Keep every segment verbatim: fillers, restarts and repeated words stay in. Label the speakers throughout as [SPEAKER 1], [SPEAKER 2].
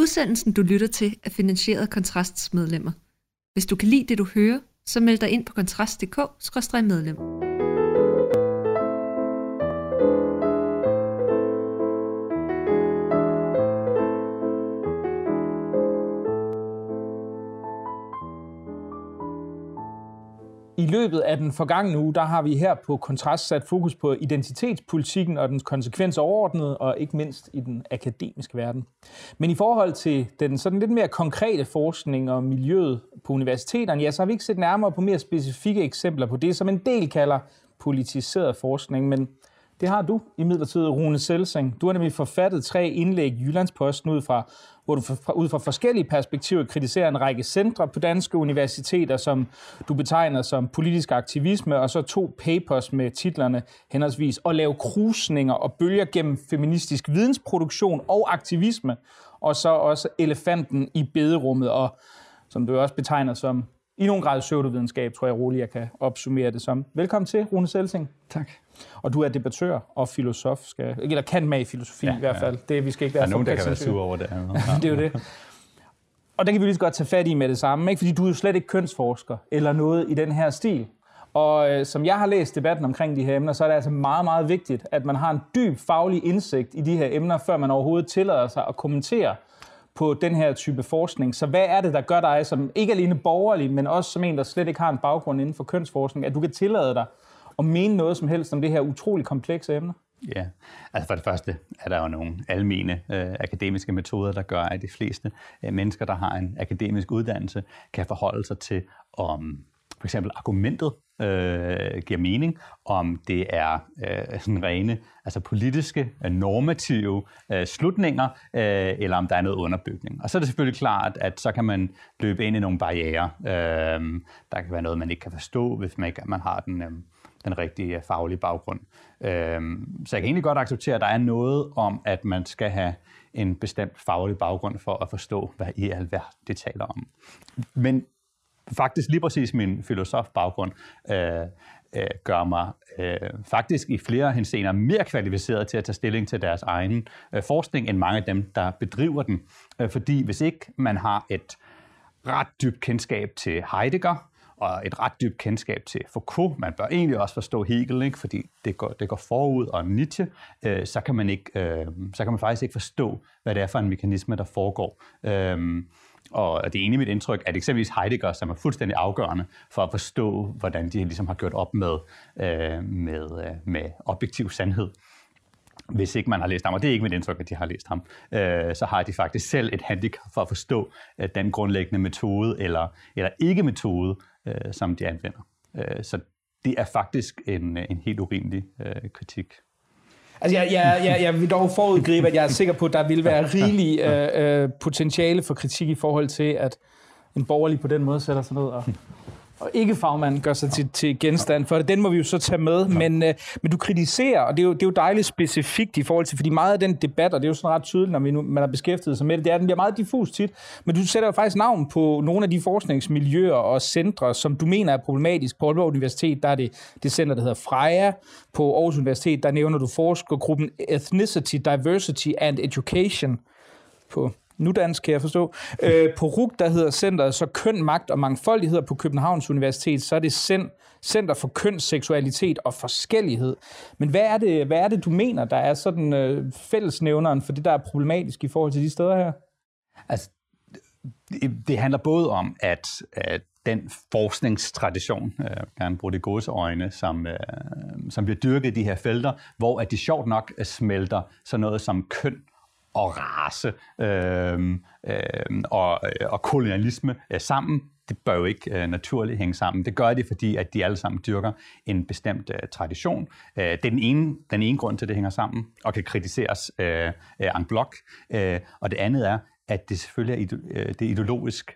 [SPEAKER 1] Udsendelsen, du lytter til, er finansieret af Kontrasts medlemmer. Hvis du kan lide det, du hører, så meld dig ind på kontrast punktum d k skråstreg medlem.
[SPEAKER 2] I løbet af den forgangne uge, der har vi her på Kontrast sat fokus på identitetspolitikken og dens konsekvenser overordnet, og ikke mindst i den akademiske verden. Men i forhold til den sådan lidt mere konkrete forskning og miljøet på universiteterne, ja, så har vi ikke set nærmere på mere specifikke eksempler på det, som en del kalder politiseret forskning. Men det har du imidlertid, Rune Selsing. Du har nemlig forfattet tre indlæg i Jyllandsposten ud fra, hvor du ud fra forskellige perspektiver kritiserer en række centre på danske universiteter, som du betegner som politisk aktivisme, og så to papers med titlerne henholdsvis at lave krusninger og bølger gennem feministisk vidensproduktion og aktivisme, og så også elefanten i bederummet, og som du også betegner som i nogen grad pseudovidenskab, tror jeg roligt, jeg kan opsummere det som. Velkommen til, Rune Selsing.
[SPEAKER 3] Tak.
[SPEAKER 2] Og du er debattør og filosof, skal, eller kan med i filosofi ja, i hvert fald.
[SPEAKER 3] Ja.
[SPEAKER 2] Det, vi skal ikke være
[SPEAKER 3] der er nogen, der kan være sure over det.
[SPEAKER 2] Det er jo det. Og der kan vi lige så godt tage fat i med det samme, ikke? Fordi du er jo slet ikke kønsforsker eller noget i den her stil. Og øh, som jeg har læst debatten omkring de her emner, så er det altså meget, meget vigtigt, at man har en dyb faglig indsigt i de her emner, før man overhovedet tillader sig at kommentere på den her type forskning. Så hvad er det, der gør dig som ikke alene borgerlig, men også som en, der slet ikke har en baggrund inden for kønsforskning, at du kan tillade dig at mene noget som helst om det her utroligt komplekse emne?
[SPEAKER 3] Ja, altså for det første er der jo nogle almene øh, akademiske metoder, der gør, at de fleste øh, mennesker, der har en akademisk uddannelse, kan forholde sig til, om for eksempel argumentet øh, giver mening, om det er øh, sådan rene altså politiske, øh, normative øh, slutninger, øh, eller om der er noget underbygning. Og så er det selvfølgelig klart, at så kan man løbe ind i nogle barrierer. Øh, der kan være noget, man ikke kan forstå, hvis man ikke man har den, øh, den rigtige faglige baggrund. Øh, så jeg kan egentlig godt acceptere, at der er noget om, at man skal have en bestemt faglig baggrund for at forstå, hvad i alverden det taler om. Men faktisk lige præcis min filosofbaggrund øh, øh, gør mig øh, faktisk i flere henseender mere kvalificeret til at tage stilling til deres egen øh, forskning, end mange af dem, der bedriver den. Øh, fordi hvis ikke man har et ret dybt kendskab til Heidegger, og et ret dybt kendskab til Foucault, man bør egentlig også forstå Hegel, ikke? Fordi det går, det går forud, og Nietzsche, øh, så, kan man ikke, øh, så kan man faktisk ikke forstå, hvad det er for en mekanisme, der foregår. Øh, Og det er egentlig mit indtryk, at eksempelvis Heidegger, som er fuldstændig afgørende for at forstå, hvordan de ligesom har gjort op med, øh, med, øh, med objektiv sandhed. Hvis ikke man har læst ham, og det er ikke mit indtryk, at de har læst ham, øh, så har de faktisk selv et handicap for at forstå øh, den grundlæggende metode eller, eller ikke-metode, øh, som de anvender. Øh, så det er faktisk en, en helt urimelig øh, kritik.
[SPEAKER 2] Altså, jeg, jeg, jeg, jeg vil dog forudgribe, at jeg er sikker på, at der vil være rigelig øh, øh, potentiale for kritik i forhold til, at en borgerlig på den måde sætter sig ned og, og ikke fagmanden gør sig til, til genstand for det. Den må vi jo så tage med, men, øh, men du kritiserer, og det er, jo, det er jo dejligt specifikt i forhold til, fordi meget af den debat, og det er jo sådan ret tydeligt, når vi nu, man har beskæftiget sig med det, det er, den bliver meget diffus tit, men du sætter jo faktisk navn på nogle af de forskningsmiljøer og centre, som du mener er problematisk. På Aalborg Universitet, der er det, det center, der hedder Freja. På Aarhus Universitet, der nævner du forskergruppen Ethnicity, Diversity and Education. På nudansk, kan jeg forstå. Øh, på R U C, der hedder centeret så Køn, Magt og Mangfoldighed. På Københavns Universitet, så er det Center for Køn, Seksualitet og Forskellighed. Men hvad er det, hvad er det du mener, der er sådan øh, fællesnævneren for det, der er problematisk i forhold til de steder her?
[SPEAKER 3] Altså, det, det handler både om, at, at den forskningstradition, jeg vil gerne bruge det gåseøjne, som, øh, som bliver dyrket i de her felter, hvor at de sjovt nok smelter sådan noget som køn og race øh, øh, og, og kolonialisme øh, sammen. Det bør jo ikke øh, naturligt hænge sammen. Det gør det, fordi at de alle sammen dyrker en bestemt øh, tradition. Øh, det er den ene, den ene grund til, at det hænger sammen og kan kritiseres øh, øh, en blok. Øh, og det andet er, at det selvfølgelig er ide- det er ideologisk.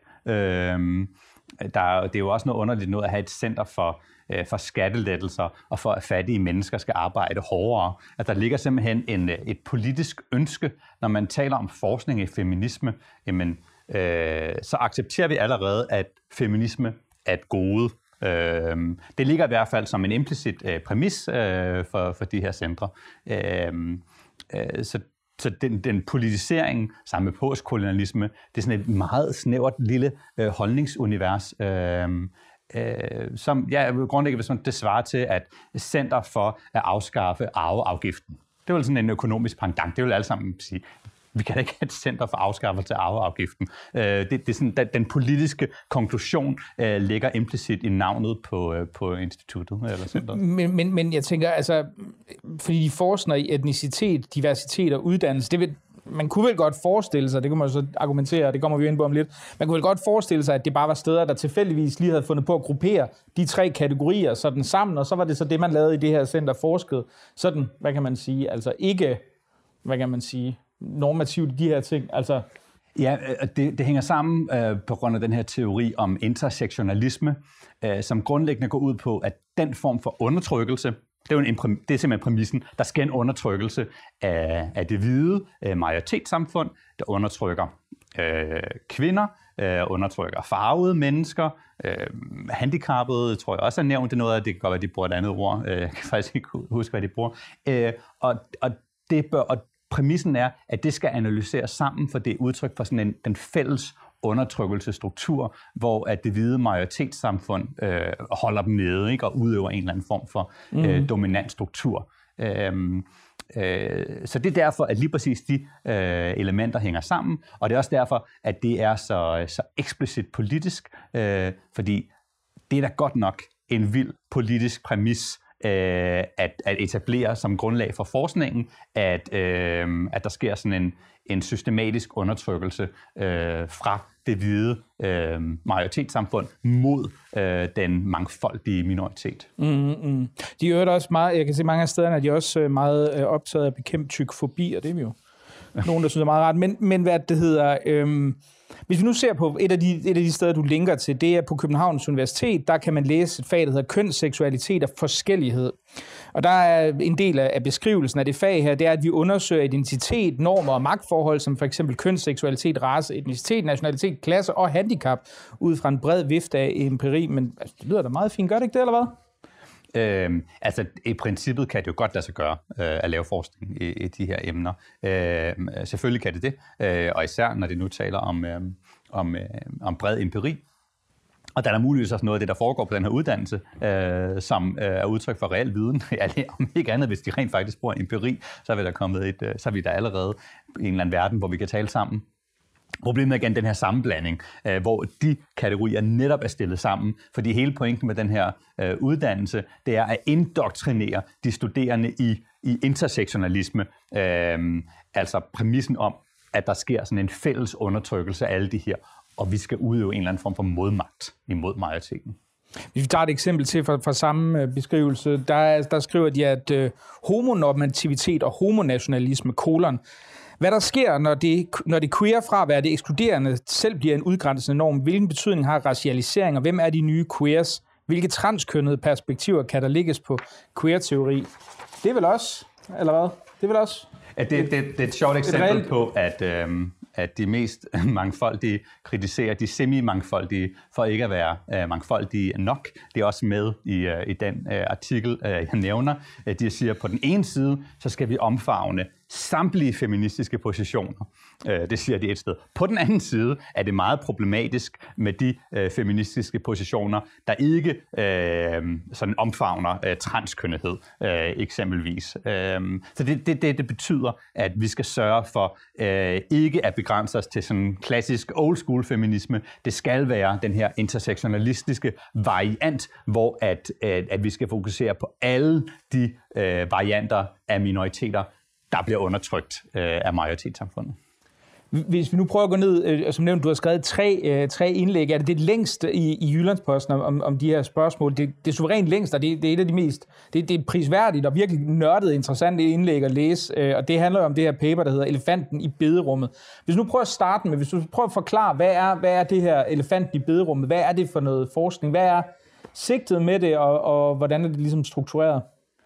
[SPEAKER 3] Øh, Der, det er jo også noget underligt noget at have et center for, øh, for skattelettelser og for at fattige mennesker skal arbejde hårdere. At der ligger simpelthen en, et politisk ønske, når man taler om forskning i feminisme, jamen, øh, så accepterer vi allerede, at feminisme er et gode. Øh, det ligger i hvert fald som en implicit øh, præmis øh, for, for de her centre. Øh, øh, så så den, den politisering sammen med postkolonialisme, det er sådan et meget snævert lille øh, holdningsunivers, øh, øh, som ja, grundlæggende hvis man det svarer til, at Center for at afskaffe arveafgiften. Det er vel sådan en økonomisk pendant. Det vil alle sammen sige, vi kan da ikke have et center for afskaffelse af arveafgiften. Øh, det, det er sådan, den politiske konklusion øh, ligger implicit i navnet på, øh, på instituttet eller centret.
[SPEAKER 2] Men, men, men jeg tænker, altså, fordi de forskner i etnicitet, diversitet og uddannelse, det vil, man kunne vel godt forestille sig, det kan man så argumentere, det kommer vi ind på om lidt, man kunne vel godt forestille sig, at det bare var steder, der tilfældigvis lige havde fundet på at gruppere de tre kategorier sådan sammen, og så var det så det, man lavede i det her center forsket. Sådan, hvad kan man sige, altså ikke, hvad kan man sige, normativt de her ting, altså...
[SPEAKER 3] Ja, det, det hænger sammen øh, på grund af den her teori om intersektionalisme, øh, som grundlæggende går ud på, at den form for undertrykkelse, det er, jo en, det er simpelthen præmissen, der sker en undertrykkelse af, af det hvide øh, majoritetssamfund, der undertrykker øh, kvinder, øh, undertrykker farvede mennesker, øh, handicappede, tror jeg også er nævnt, det er noget af det, kan godt være, de bruger et andet ord, øh, jeg kan faktisk ikke huske, hvad de bruger, øh, og, og det bør... Og præmissen er, at det skal analyseres sammen, for det er udtryk for sådan en, den fælles undertrykkelsesstruktur, hvor at det hvide majoritetssamfund øh, holder dem nede, ikke, og udøver en eller anden form for øh, mm. dominant struktur. Øhm, øh, så det er derfor, at lige præcis de øh, elementer hænger sammen, og det er også derfor, at det er så, så eksplicit politisk, øh, fordi det er da godt nok en vild politisk præmis, At, at etablere som grundlag for forskningen, at, øh, at der sker sådan en, en systematisk undertrykkelse øh, fra det hvide øh, majoritetssamfund mod øh, den mangfoldige minoritet.
[SPEAKER 2] Mm-hmm. De er også meget, jeg kan se mange af stederne, at de er også meget øh, optaget af at bekæmpe tykfobi, og det er vi jo nogen, der synes er meget rart. Men, men hvad det hedder... Øh, Hvis vi nu ser på et af, de, et af de steder, du linker til, det er på Københavns Universitet, der kan man læse et fag, der hedder kønsseksualitet og forskellighed. Og der er en del af beskrivelsen af det fag her, det er, at vi undersøger identitet, normer og magtforhold, som for eksempel kønsseksualitet, race, etnicitet, nationalitet, klasse og handicap, ud fra en bred vifte af empiri. Men altså, det lyder da meget fint. Gør det ikke det, eller hvad?
[SPEAKER 3] Øhm, altså i princippet kan det jo godt lade sig gøre øh, at lave forskning i, i de her emner. Øh, selvfølgelig kan det det, øh, og især når det nu taler om, øh, om, øh, om bred empiri. Og der er der muligvis også noget af det, der foregår på den her uddannelse, øh, som øh, er udtryk for reel viden. Om ikke andet, hvis de rent faktisk bruger empiri, så er vi der kommet et, øh, så er vi der allerede i en eller anden verden, hvor vi kan tale sammen. Problemet er igen den her sammenblanding, øh, hvor de kategorier netop er stillet sammen, fordi hele pointen med den her øh, uddannelse, det er at indoktrinere de studerende i, i intersektionalisme, øh, altså præmissen om, at der sker sådan en fælles undertrykkelse af alle de her, og vi skal udøve en eller anden form for modmagt imod majoriteten.
[SPEAKER 2] Hvis vi tager et eksempel til fra, fra samme beskrivelse, der, der skriver de, at øh, homonormativitet og homonationalisme, kolon, hvad der sker, når det, når det queer fra at være det ekskluderende selv bliver en udgrænsende norm, hvilken betydning har racialisering, og hvem er de nye queers? Hvilke transkønnede perspektiver kan der lægges på queer-teori? Det er vel også, eller hvad? Det er vel også...
[SPEAKER 3] Ja, det, det, det er et sjovt eksempel reelt... på, at, øhm, at de mest mangfoldige kritiserer de semi-mangfoldige for ikke at være øh, mangfoldige nok. Det er også med i, øh, i den øh, artikel, øh, jeg nævner. De siger, at på den ene side, så skal vi omfavne samtlige feministiske positioner. Det siger de et sted. På den anden side er det meget problematisk med de øh, feministiske positioner, der ikke øh, sådan omfavner øh, transkønnethed, øh, eksempelvis. Øh, så det, det, det, det betyder, at vi skal sørge for øh, ikke at begrænse os til sådan klassisk old school feminisme. Det skal være den her intersektionalistiske variant, hvor at, at, at vi skal fokusere på alle de øh, varianter af minoriteter, der bliver undertrykt øh, af majoritetssamfundet.
[SPEAKER 2] Hvis vi nu prøver at gå ned, øh, som nævnt, du har skrevet tre, øh, tre indlæg, er det det længste i, i Jyllandsposten om, om de her spørgsmål? Det, det er suverænt længst, og det, det er et af de mest, det, det er prisværdigt og virkelig nørdet, interessant indlæg at læse, øh, og det handler om det her paper, der hedder Elefanten i bederummet. Hvis du nu prøver at starte med, hvis du prøver at forklare, hvad er, hvad er det her Elefanten i bederummet? Hvad er det for noget forskning? Hvad er sigtet med det, og, og hvordan er det ligesom struktureret?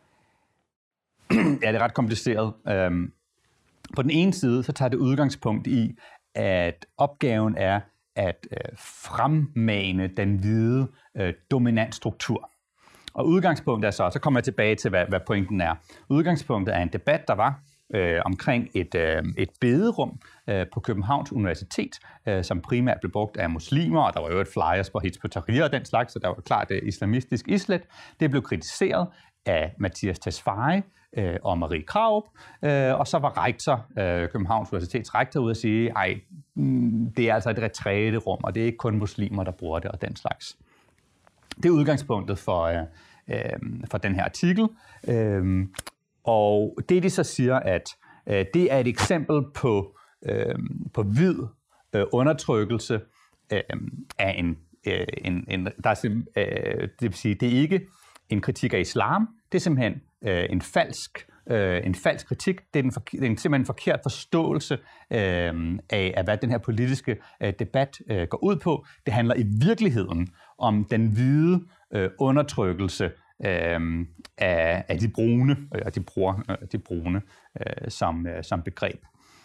[SPEAKER 3] Ja, det er ret kompliceret. Øhm, på den ene side, så tager det udgangspunkt i, at opgaven er at øh, fremmane den hvide øh, dominant struktur. Og udgangspunktet er så, så kommer jeg tilbage til, hvad, hvad pointen er. Udgangspunktet er en debat, der var øh, omkring et, øh, et bederum øh, på Københavns Universitet, øh, som primært blev brugt af muslimer, og der var jo et flyers på Hizb ut-Tahrir og den slags, så der var klart et islamistisk islet. Det blev kritiseret af Mattias Tesfaye øh, og Marie Krarup, øh, og så var rektor, øh, Københavns Universitets rektor, ude at sige, ej, mm, det er altså et retræterum, og det er ikke kun muslimer, der bruger det og den slags. Det er udgangspunktet for, øh, øh, for den her artikel, øh, og det de så siger, at øh, det er et eksempel på, øh, på hvid øh, undertrykkelse øh, af en, øh, en, en der er, øh, det vil sige, det er ikke en kritik af islam, det er simpelthen øh, en falsk øh, en falsk kritik. Det er, en, det er en simpelthen en forkert forståelse øh, af, af, hvad den her politiske øh, debat øh, går ud på. Det handler i virkeligheden om den hvide øh, undertrykkelse øh, af, af de brune, og de bruger øh, de brune øh, som, øh, som begreb.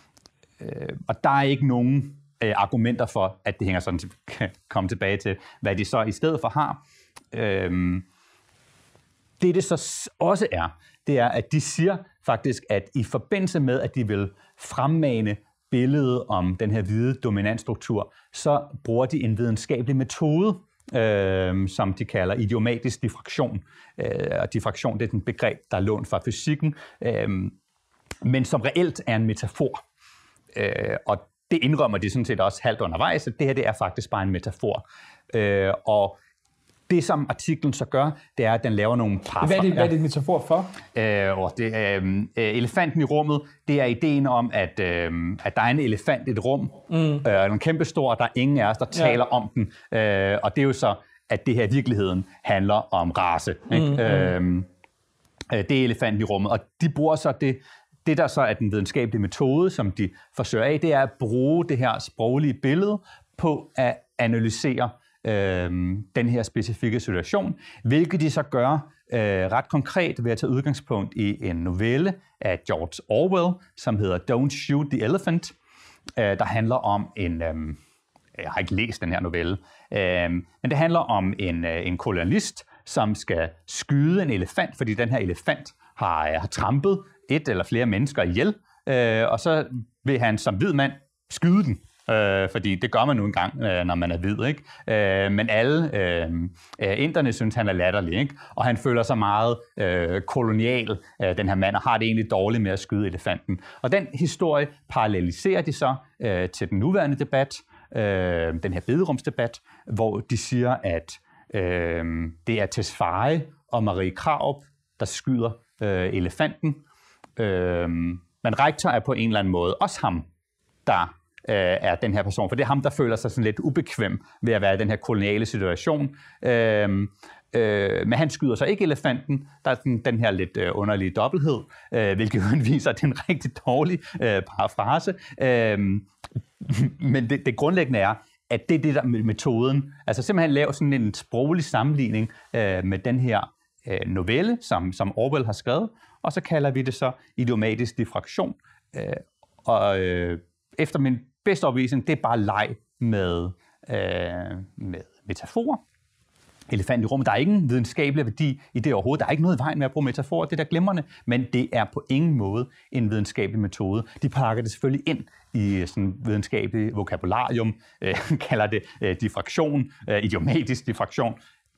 [SPEAKER 3] Øh, og der er ikke nogen øh, argumenter for, at det hænger sådan, til at komme tilbage til, hvad de så i stedet for har. Øh, Det det så også er, det er, at de siger faktisk, at i forbindelse med, at de vil fremmane billedet om den her hvide dominantstruktur, så bruger de en videnskabelig metode, øh, som de kalder idiomatisk diffraktion. Øh, og diffraktion, det er et begreb, der er lånt fra fysikken, øh, men som reelt er en metafor. Øh, og det indrømmer de sådan set også halvt undervejs, at det her det er faktisk bare en metafor. Øh, og det, som artiklen så gør, det er, at den laver nogle par...
[SPEAKER 2] Hvad er det, hvad er det en metafor for?
[SPEAKER 3] Øh, og det, øh, elefanten i rummet, det er ideen om, at, øh, at der er en elefant i et rum, mm. øh, og den er kæmpestor, og der er ingen af os, der taler ja. om den. Øh, og det er jo så, at det her i virkeligheden handler om race. Ikke? Mm, øh, det er elefanten i rummet, og de bruger så det... Det, der så er den videnskabelige metode, som de forsøger af, det er at bruge det her sproglige billede på at analysere den her specifikke situation, hvilket de så gør øh, ret konkret ved at tage udgangspunkt i en novelle af George Orwell, som hedder Don't Shoot the Elephant, øh, der handler om en... Øh, jeg har ikke læst den her novelle, øh, men det handler om en, øh, en kolonist, som skal skyde en elefant, fordi den her elefant har, har trampet et eller flere mennesker ihjel, øh, og så vil han som hvid mand skyde den. Øh, fordi det gør man nu engang, øh, når man er hvid, ikke? Øh, men alle øh, øh, inderne synes, han er latterlig, ikke? Og han føler sig meget øh, kolonial, øh, den her mand, og har det egentlig dårligt med at skyde elefanten. Og den historie paralleliserer de så øh, til den nuværende debat, øh, den her bederumsdebat, hvor de siger, at øh, det er Tesfaye og Marie Krarup, der skyder øh, elefanten. Øh, men rektor er på en eller anden måde også ham, der er den her person, for det er ham, der føler sig sådan lidt ubekvem ved at være i den her koloniale situation. Øhm, øh, men han skyder så ikke elefanten. Der er den, den her lidt øh, underlige dobbelthed, øh, hvilket jo viser, at det er en rigtig dårlig øh, parafrase. Øhm, men det, det grundlæggende er, at det er det der med metoden. Altså simpelthen lave sådan en sproglig sammenligning øh, med den her øh, novelle, som, som Orwell har skrevet, og så kalder vi det så idiomatisk diffraktion. Øh, og øh, efter min bedste overbevisning, det er bare leg med, øh, med metaforer. Elefant i rummet, der er ingen videnskabelig værdi i det overhovedet. Der er ikke noget i vejen med at bruge metaforer, det er der glimrende, men det er på ingen måde en videnskabelig metode. De pakker det selvfølgelig ind i sådan videnskabelig vokabularium, øh, kalder det øh, diffraktion, øh, idiomatisk diffraktion,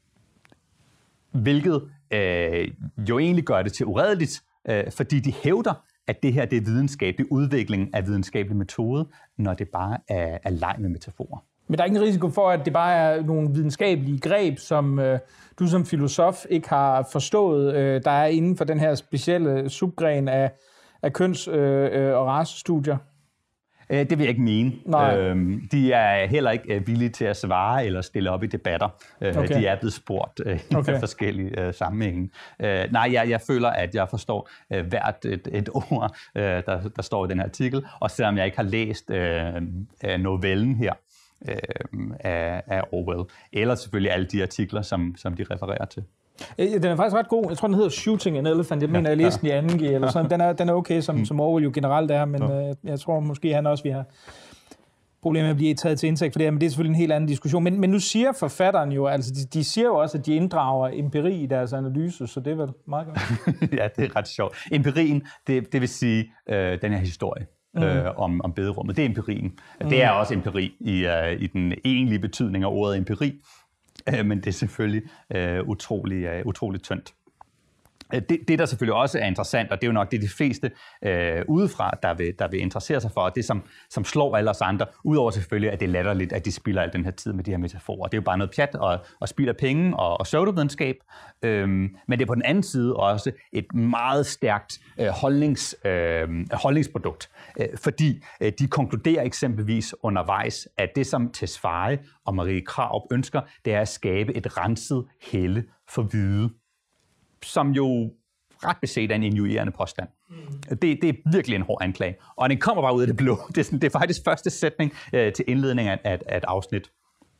[SPEAKER 3] hvilket øh, jo egentlig gør det til uredeligt, øh, fordi de hævder, at det her det er videnskab, det er udvikling af videnskabelig metode, når det bare er, er leg med metaforer.
[SPEAKER 2] Men der er ingen risiko for, at det bare er nogle videnskabelige greb, som øh, du som filosof ikke har forstået, øh, der er inden for den her specielle subgren af, af køns- øh, og racestudier?
[SPEAKER 3] Det vil jeg ikke mene. Øhm, de er heller ikke villige til at svare eller stille op i debatter. Okay. De er blevet spurgt øh, okay. i forskellige øh, sammenhænge. Øh, nej, jeg, jeg føler, at jeg forstår øh, hvert et, et ord, øh, der, der står i den her artikel, og selvom jeg ikke har læst øh, novellen her øh, af, af Orwell, eller selvfølgelig alle de artikler, som, som de refererer til.
[SPEAKER 2] Den er faktisk ret god. Jeg tror, den hedder Shooting an Elephant. Jeg mener, jeg læste den i anden G, eller sådan. Den er, den er okay, som, som Orwell jo generelt er, men mm. øh, jeg tror måske, han også vi har... problemet bliver taget til indtægt for det her, men det er selvfølgelig en helt anden diskussion. Men, men nu siger forfatteren jo, altså de, de siger jo også, at de inddrager empiri i deres analyse, så det er vel meget godt.
[SPEAKER 3] Ja, det er ret sjovt. Empirien, det, det vil sige øh, den her historie mm. øh, om, om bederummet, det er empirien. Mm. Det er også empiri i, uh, i den egentlige betydning af ordet empiri, øh, men det er selvfølgelig øh, utrolig, øh, utrolig tyndt. Det, det, der selvfølgelig også er interessant, og det er jo nok det, de fleste øh, udefra, der vil, der vil interessere sig for, og det, som, som slår alle os andre, udover selvfølgelig, at det er latterligt, at de spilder al den her tid med de her metaforer. Det er jo bare noget pjat og, og spild af penge og, og pseudovidenskab. Øhm, men det er på den anden side også et meget stærkt øh, holdnings, øh, holdningsprodukt, øh, fordi øh, de konkluderer eksempelvis undervejs, at det, som Tesfaye og Marie Krarup ønsker, det er at skabe et renset helle for hvide, som jo ret beset er en injurierende påstand. Mm. Det, det er virkelig en hård anklage. Og den kommer bare ud af det blå. Det er, sådan, det er faktisk første sætning øh, til indledning af, af, af et afsnit.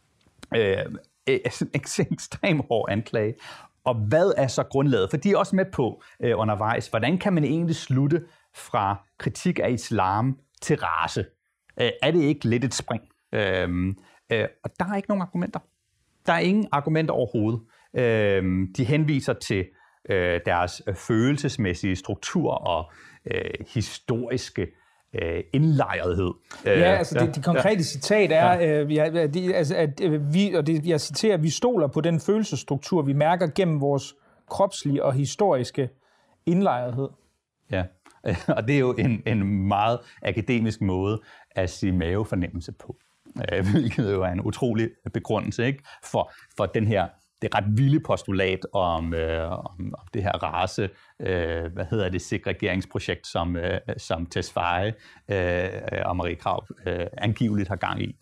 [SPEAKER 3] Øh, en ekstremt hård anklage. Og hvad er så grundlaget? For de er også med på øh, undervejs, hvordan kan man egentlig slutte fra kritik af islam til race? Øh, er det ikke lidt et spring? Øh, øh, og der er ikke nogen argumenter. Der er ingen argumenter overhovedet. Øh, de henviser til deres følelsesmæssige struktur og øh, historiske øh, indlejrethed.
[SPEAKER 2] Ja, altså det, det konkrete ja. citat er, ja. øh, ja, de, altså, at øh, vi, og det, jeg citerer, vi stoler på den følelsesstruktur, vi mærker gennem vores kropslige og historiske indlejrethed.
[SPEAKER 3] Ja, og det er jo en, en meget akademisk måde at sige mavefornemmelse på, hvilket jo er en utrolig begrundelse, ikke? For, for den her det er ret vilde postulat om, øh, om, om det her race, øh, hvad hedder det, segregeringsprojekt, som, øh, som Tesfaye øh, og Marie Krarup øh, angiveligt har gang i.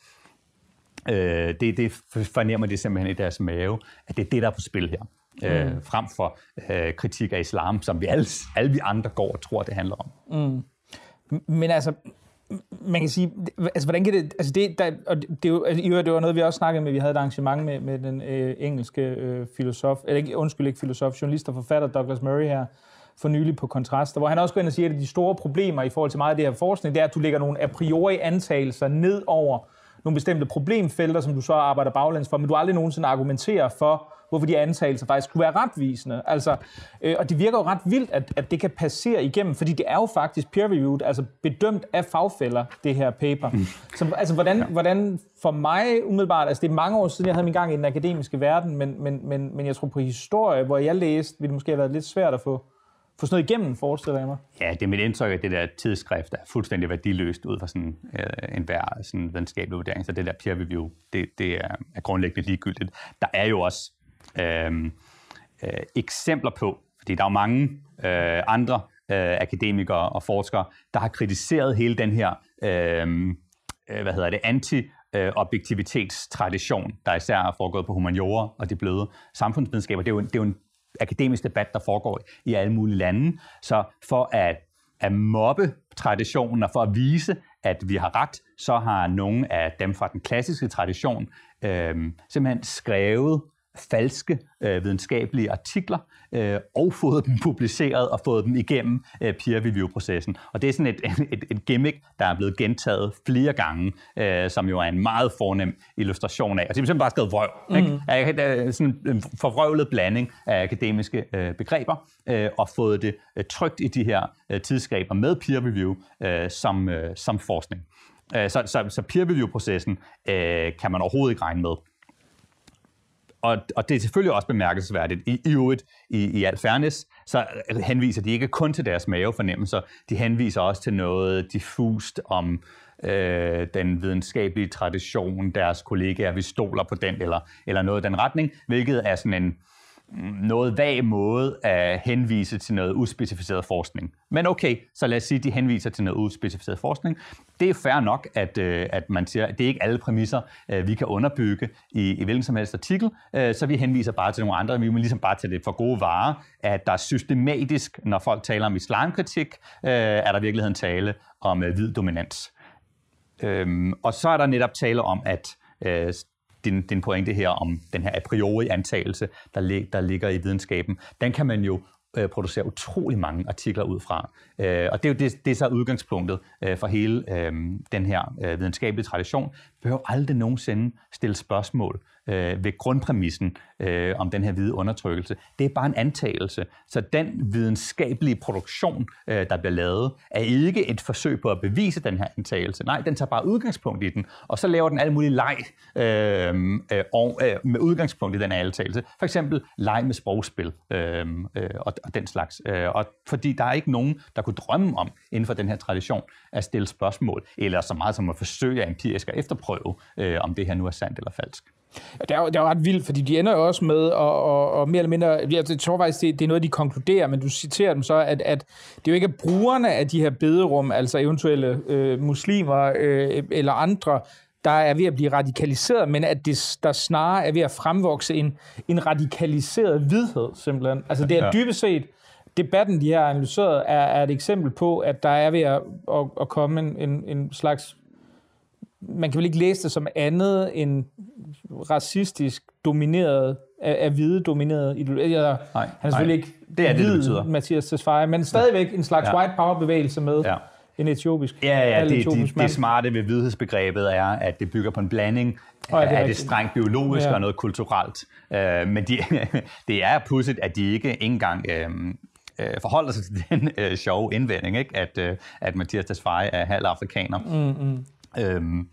[SPEAKER 3] Øh, det, det fornemmer de simpelthen i deres mave, at det er det, der er på spil her. Mm. Øh, frem for øh, kritik af islam, som vi alle, alle vi andre går og tror, det handler om.
[SPEAKER 2] Mm. Men altså, man kan sige, altså hvordan kan det, altså det, der, og det, det, er jo, altså, det var noget, vi også snakkede med, vi havde et arrangement med, med den øh, engelske øh, filosof, eller ikke, undskyld ikke filosof, journalist og forfatter Douglas Murray her, for nylig på Kontraster, hvor han også går ind og siger, at de store problemer i forhold til meget af det her forskning, det er, at du lægger nogle a priori antagelser ned over nogle bestemte problemfelter, som du så arbejder baglæns for, men du aldrig nogensinde argumenterer for, hvorfor de antagelser faktisk skulle være retvisende. Altså, øh, og det virker jo ret vildt, at, at det kan passere igennem, fordi det er jo faktisk peer-reviewed, altså bedømt af fagfæller, det her paper. Mm. Så altså, hvordan, ja. hvordan for mig umiddelbart, altså det er mange år siden, jeg havde min gang i den akademiske verden, men, men, men, men jeg tror på historie, hvor jeg læste, ville det måske have været lidt svært at få, få sådan noget igennem, forestiller jeg mig.
[SPEAKER 3] Ja, det er mit indtryk, at det der tidsskrift er fuldstændig værdiløst ud fra sådan øh, en hver sådan videnskabelig vurdering, så det der peer-review, det, det er, er grundlæggende ligegyldigt. Der er jo også Øhm, øh, eksempler på, fordi der er jo mange øh, andre øh, akademikere og forskere, der har kritiseret hele den her øh, hvad hedder det, anti-objektivitetstradition, der især er foregået på humaniora og de bløde samfundsvidenskaber. Det er jo, det er jo en akademisk debat, der foregår i alle mulige lande. Så for at, at mobbe traditionen og for at vise, at vi har ret, så har nogle af dem fra den klassiske tradition øh, simpelthen skrevet falske øh, videnskabelige artikler øh, og fået dem publiceret og fået dem igennem øh, peer-review-processen. Og det er sådan et, et, et gimmick, der er blevet gentaget flere gange, øh, som jo er en meget fornem illustration af. Altså, det er simpelthen bare skrevet vrøv. Mm. Ikke? Der er sådan en forvrøvlet blanding af akademiske øh, begreber, øh, og fået det øh, trykt i de her øh, tidsskrifter med peer-review øh, som, øh, som forskning. Øh, så, så, så peer-review-processen øh, kan man overhovedet ikke regne med. Og, og det er selvfølgelig også bemærkelsesværdigt. I, i øvrigt, i, i al fairness, så henviser de ikke kun til deres mavefornemmelser, de henviser også til noget diffust om øh, den videnskabelige tradition, deres kollegaer, vi stoler på den, eller, eller noget i den retning, hvilket er sådan en noget vag måde at henvise til noget uspecificeret forskning. Men okay, så lad os sige, at de henviser til noget uspecificeret forskning. Det er fair nok, at, at man siger, at det er ikke alle præmisser, vi kan underbygge i, i hvilken som helst artikel, så vi henviser bare til nogle andre. Vi må ligesom bare tage det for gode varer, at der er systematisk, når folk taler om islamkritik, er der i virkeligheden tale om hvid dominans. Og så er der netop tale om, at din, din pointe her om den her a priori antagelse, der, lig, der ligger i videnskaben, den kan man jo øh, producerer utrolig mange artikler ud fra. Øh, og det er jo det, det er så udgangspunktet øh, for hele øh, den her øh, videnskabelige tradition. Vi behøver aldrig nogensinde stille spørgsmål øh, ved grundpræmissen øh, om den her hvide undertrykkelse. Det er bare en antagelse. Så den videnskabelige produktion, øh, der bliver lavet, er ikke et forsøg på at bevise den her antagelse. Nej, den tager bare udgangspunkt i den, og så laver den alle mulige leg øh, øh, og, øh, med udgangspunkt i den antagelse. For eksempel leg med sprogspil øh, øh, og, og den slags. Øh, og fordi der er ikke nogen, der kunne drømme om inden for den her tradition at stille spørgsmål, eller så meget som at forsøge at empirisk at efterprøve, øh, om det her nu er sandt eller falsk.
[SPEAKER 2] Det er, jo, det er jo ret vildt, fordi de ender jo også med, og, og, og mere eller mindre, jeg tror faktisk, det, det er noget, de konkluderer, men du citerer dem så, at, at det jo ikke er brugerne af de her bederum, altså eventuelle øh, muslimer øh, eller andre, der er ved at blive radikaliseret, men at det, der snarere er ved at fremvokse en, en radikaliseret hvidhed, simpelthen. Altså det er dybest set, debatten, de har analyseret, er, er et eksempel på, at der er ved at, at, at komme en, en, en slags, man kan vel ikke læse det som andet end racistisk domineret, af, af hvide domineret ideologi. Nej, han er selvfølgelig ikke
[SPEAKER 3] det er
[SPEAKER 2] hvid,
[SPEAKER 3] det, det
[SPEAKER 2] Mathias Tesfaye, men stadigvæk en slags ja. white power bevægelse med ja. en etiopisk.
[SPEAKER 3] Ja, ja, det, det, det smarte ved hvidhedsbegrebet er, at det bygger på en blanding oh, ja, det af det strengt biologiske ja. og noget kulturelt. Uh, men de, det er pudsigt, at de ikke engang uh, forholder sig til den uh, sjove indvending, ikke? At, uh, at Mathias Tesfaye er halv afrikaner. Mm-hmm. Øhm,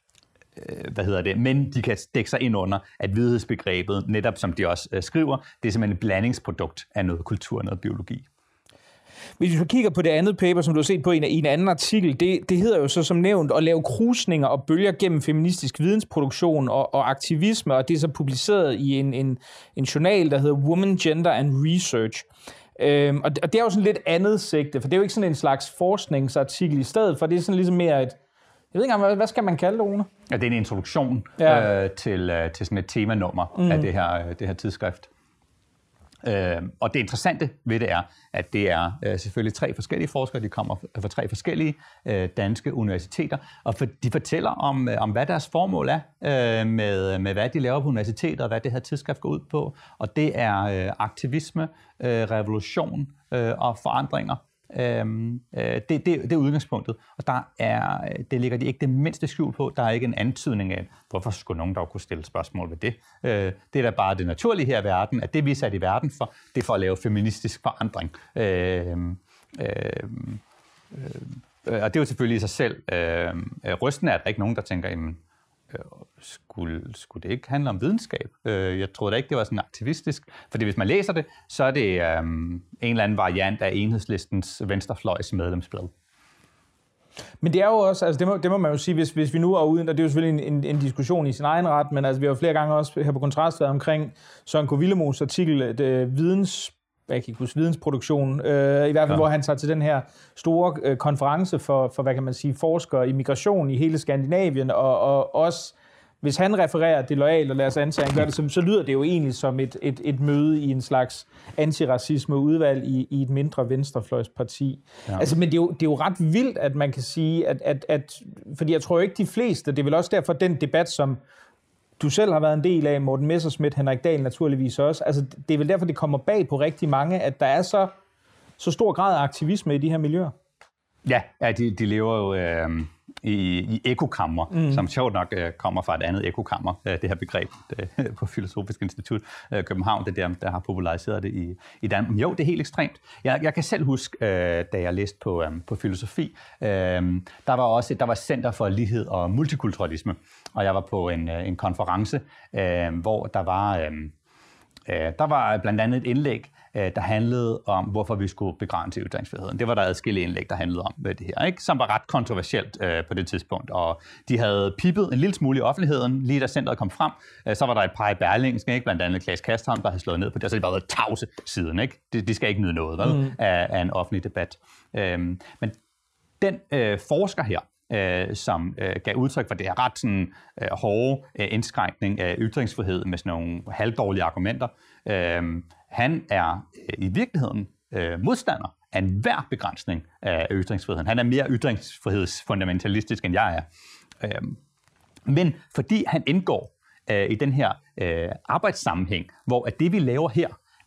[SPEAKER 3] øh, hvad hedder det? Men de kan dække sig ind under, at hvidhedsbegrebet, netop som de også øh, skriver, det er simpelthen et blandingsprodukt af noget kultur og noget biologi.
[SPEAKER 2] Hvis vi kigger på det andet paper, som du har set på i en, i en anden artikel, det, det hedder jo så som nævnt at lave krusninger og bølger gennem feministisk vidensproduktion og, og aktivisme, og det er så publiceret i en, en, en journal, der hedder Women, Gender and Research. Øhm, og, det, og det er jo sådan lidt andet sigte, for det er jo ikke sådan en slags forskningsartikel i stedet, for det er sådan ligesom mere et Jeg ved ikke engang, hvad skal man kalde det, Rune?
[SPEAKER 3] Ja, det er en introduktion ja. øh, til, øh, til sådan et temanummer mm. af det her, det her tidsskrift. Øh, og det interessante ved det er, at det er øh, selvfølgelig tre forskellige forskere, de kommer fra tre forskellige øh, danske universiteter, og for, de fortæller om, øh, om, hvad deres formål er øh, med, med, hvad de laver på universitetet, og hvad det her tidsskrift går ud på. Og det er øh, aktivisme, øh, revolution øh, og forandringer. Øhm, øh, det, det, det er udgangspunktet, og der er, det ligger de ikke det mindste skjul på. Der er ikke en antydning af, hvorfor skulle nogen dog kunne stille spørgsmål ved det. Øh, det er da bare det naturlige her i verden, at det vi er sat i verden for, det er for at lave feministisk forandring. Øh, øh, øh, og det er jo selvfølgelig i sig selv øh, rystende, at der ikke nogen, der tænker, jamen, Skulle, skulle det ikke handle om videnskab? Jeg troede da ikke, det var sådan aktivistisk. Fordi hvis man læser det, så er det um, en eller anden variant af Enhedslistens venstrefløjs medlemsblad.
[SPEAKER 2] Men det er jo også, altså det må, det må man jo sige, hvis, hvis vi nu er uden, og det er jo selvfølgelig en, en, en diskussion i sin egen ret, men altså vi har jo flere gange også her på Kontrast været omkring Søren K. Willemoes artikel, det, videns jeg kan ikke huske, vidensproduktion, øh, i hvert fald, ja. hvor han tager til den her store øh, konference for, for, hvad kan man sige, forskere i migration i hele Skandinavien, og, og også, hvis han refererer det loyalt, og lad os antage, han gør det, så, så lyder det jo egentlig som et, et, et møde i en slags antiracisme-udvalg i, i et mindre venstrefløjsparti. Ja. Altså, men det er, jo, det er jo ret vildt, at man kan sige, at, at, at, fordi jeg tror ikke de fleste, det er vel også derfor den debat, som du selv har været en del af, Morten Messerschmidt, Henrik Dahl naturligvis også. Altså, det er vel derfor, det kommer bag på rigtig mange, at der er så, så stor grad af aktivisme i de her miljøer.
[SPEAKER 3] Ja, ja de, de lever jo øh, i, i ekokammer, mm. som sjovt nok øh, kommer fra et andet ekokammer, øh, det her begreb øh, på Filosofisk Institut øh, København, det der, der har populariseret det i, i Danmark. Jo, det er helt ekstremt. Jeg, jeg kan selv huske, øh, da jeg læste på, øh, på filosofi, øh, der var også der var Center for Lighed og Multikulturalisme, og jeg var på en, en konference, øh, hvor der var, øh, øh, der var blandt andet et indlæg, øh, der handlede om, hvorfor vi skulle begrænse ytringsfriheden. Det var der adskillige indlæg, der handlede om det her, ikke? Som var ret kontroversielt øh, på det tidspunkt. Og de havde pippet en lille smule i offentligheden, lige da centret kom frem. Øh, så var der et par i Berlingske, ikke? Blandt andet Claes Kastholm, der havde slået ned på det, og så havde de bare været tavse siden. Ikke? De, de skal ikke nyde noget vel? Mm. Af, af en offentlig debat. Øh, men den øh, forsker her, Øh, som øh, gav udtryk for det her ret sådan, øh, hårde øh, indskrænkning af ytringsfrihed med sådan nogle halvdårlige argumenter. Øh, han er øh, i virkeligheden øh, modstander af enhver begrænsning af ytringsfriheden. Han er mere ytringsfrihedsfundamentalistisk, end jeg er. Øh, men fordi han indgår øh, i den her øh, arbejdssammenhæng, hvor at det, vi laver her,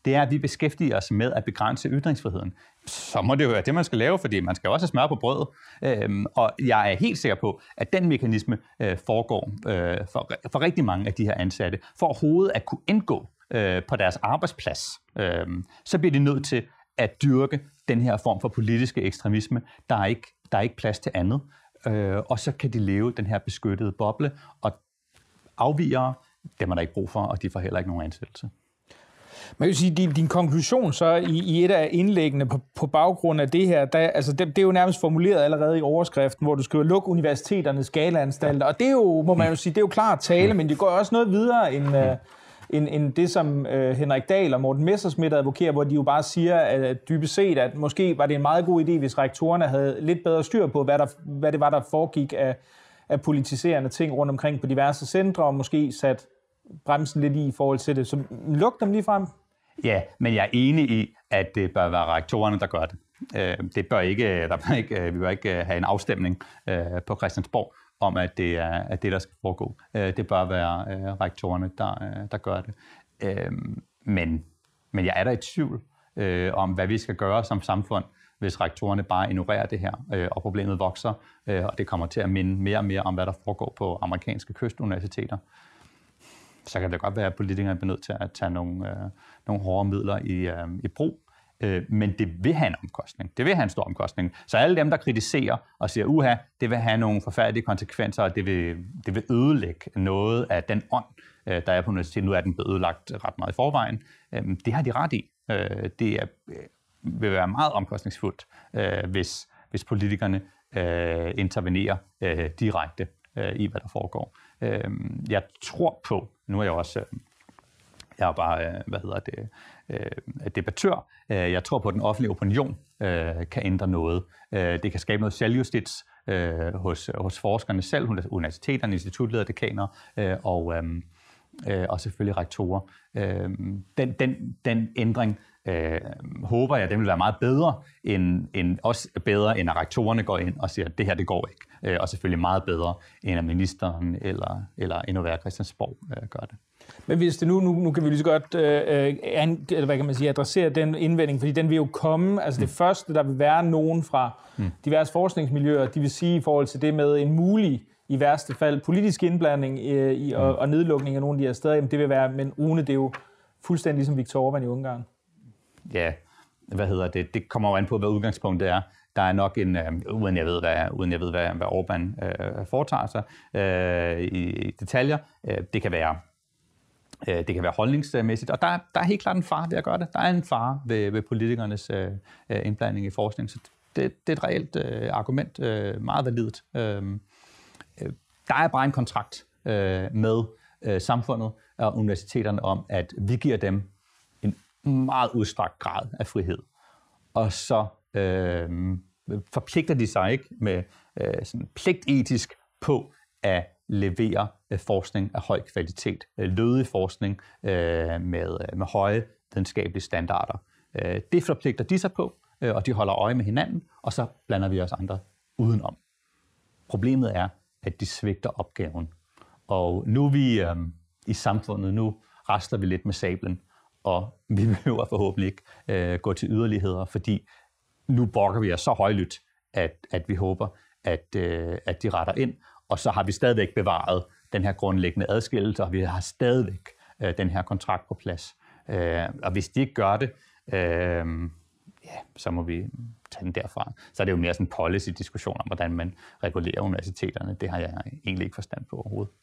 [SPEAKER 3] det er, at vi beskæftiger os med at begrænse ytringsfriheden. Så må det jo være det, man skal lave, fordi man skal også have smør på brødet. Øhm, og jeg er helt sikker på, at den mekanisme øh, foregår øh, for, for rigtig mange af de her ansatte. For overhovedet at kunne indgå øh, på deres arbejdsplads, øh, så bliver de nødt til at dyrke den her form for politiske ekstremisme. Der er ikke, der er ikke plads til andet. Øh, og så kan de leve den her beskyttede boble, og afvigere, dem er der ikke brug for, og de får heller ikke nogen ansættelse.
[SPEAKER 2] Man kan sige, din, din konklusion så i, i et af indlæggene på, på baggrund af det her, der, altså det, det er jo nærmest formuleret allerede i overskriften, hvor du skriver, luk universiteternes skalanstalter, og det er jo, må man jo sige, det er jo klart tale, men det går også noget videre end, uh, end, end det, som uh, Henrik Dahl og Morten Messerschmidt advokerer, hvor de jo bare siger, at dybest set, at måske var det en meget god idé, hvis rektorerne havde lidt bedre styr på, hvad, der, hvad det var, der foregik af, af politiserende ting rundt omkring på diverse centre, og måske sat bremsen lidt i i forhold til det. Så luk dem lige frem.
[SPEAKER 3] Ja, men jeg er enig i, at det bør være rektorerne, der gør det. Det bør ikke, der bør ikke, vi bør ikke have en afstemning på Christiansborg om, at det er at det, der skal foregå. Det bør være rektorerne, der, der gør det. Men, men jeg er der i tvivl om, hvad vi skal gøre som samfund, hvis rektorerne bare ignorerer det her, og problemet vokser, og det kommer til at minde mere og mere om, hvad der foregår på amerikanske kystuniversiteter. Så kan det godt være, at politikerne er nødt til at tage nogle, øh, nogle hårde midler i, øh, i brug. Øh, men det vil have en omkostning. Det vil have en stor omkostning. Så alle dem, der kritiserer og siger, uha, det vil have nogle forfærdelige konsekvenser, og det vil, det vil ødelægge noget af den ånd, øh, der er på universitetet. Nu er den blevet ødelagt ret meget i forvejen. Øh, det har de ret i. Øh, det er, øh, vil være meget omkostningsfuldt, øh, hvis, hvis politikerne øh, intervenerer øh, direkte øh, i, hvad der foregår. Øh, jeg tror på, nu er jeg også, øh, jeg er bare, øh, hvad hedder det, øh, debattør. Øh, jeg tror på, at den offentlige opinion øh, kan ændre noget. Øh, det kan skabe noget selvjustits øh, hos, hos forskerne selv, universiteterne, institutledere, dekaner øh, og, øh, øh, og selvfølgelig rektorer. Øh, den, den, den ændring øh, håber jeg, den vil være meget bedre, end, end, også bedre, end at rektorerne går ind og siger, at det her, det går ikke. Øh, og selvfølgelig meget bedre, end at ministeren eller, eller endnu værre Christiansborg øh, gør det.
[SPEAKER 2] Men hvis det nu, nu, nu kan vi lige så godt øh, an, eller hvad kan man sige, adressere den indvending, fordi den vil jo komme, altså det mm. første, der vil være nogen fra mm. diverse forskningsmiljøer, de vil sige i forhold til det med en mulig, i værste fald, politisk indblanding øh, i, og, og nedlukning af nogle af de her steder, jamen det vil være, men Rune, det er jo fuldstændig ligesom Viktor Orbán i Ungarn.
[SPEAKER 3] Ja, hvad hedder det? Det kommer jo an på, hvad udgangspunktet er. Der er nok en, øh, uden jeg ved, hvad, uden jeg ved, hvad, hvad Orbán øh, foretager sig øh, i, i detaljer. Øh, det kan være øh, det kan være holdningsmæssigt, og der, der er helt klart en fare ved at gøre det. Der er en fare ved, ved politikernes øh, indblanding i forskning, så det, det er et reelt øh, argument, øh, meget validt. Øh, øh, der er bare en kontrakt øh, med øh, samfundet og universiteterne om, at vi giver dem en meget udstrakt grad af frihed, og så øh, forpligter de sig ikke med øh, sådan pligtetisk på at levere øh, forskning af høj kvalitet, øh, lødig forskning øh, med, øh, med høje videnskabelige standarder. Øh, det forpligter de sig på, øh, og de holder øje med hinanden, og så blander vi os andre udenom. Problemet er, at de svigter opgaven. Og nu er vi øh, i samfundet, nu rasler vi lidt med sablen, og vi behøver forhåbentlig ikke øh, gå til yderligheder, fordi nu brokker vi os så højlydt, at, at vi håber, at, øh, at de retter ind, og så har vi stadigvæk bevaret den her grundlæggende adskillelse, og vi har stadigvæk øh, den her kontrakt på plads. Øh, og hvis de ikke gør det, øh, ja, så må vi tage den derfra. Så er det jo mere sådan en policy-diskussion om, hvordan man regulerer universiteterne. Det har jeg egentlig ikke forstand på overhovedet.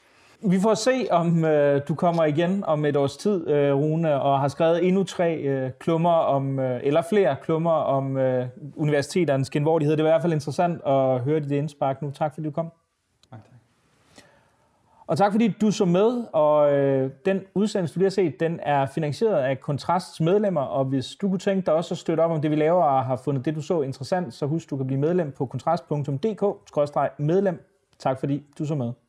[SPEAKER 2] Vi får se, om øh, du kommer igen om et års tid, øh, Rune, og har skrevet endnu tre øh, klummer om, øh, eller flere klummer om øh, universiteternes genvordighed. Det er i hvert fald interessant at høre dit indspark nu. Tak fordi du kom.
[SPEAKER 3] Tak, tak.
[SPEAKER 2] Og tak fordi du så med, og øh, den udsendelse, du lige har set, den er finansieret af Kontrasts medlemmer, og hvis du kunne tænke dig også at støtte op om det, vi laver, og har fundet det, du så interessant, så husk, du kan blive medlem på kontrast punktum d k skråstreg medlem. Tak fordi du så med.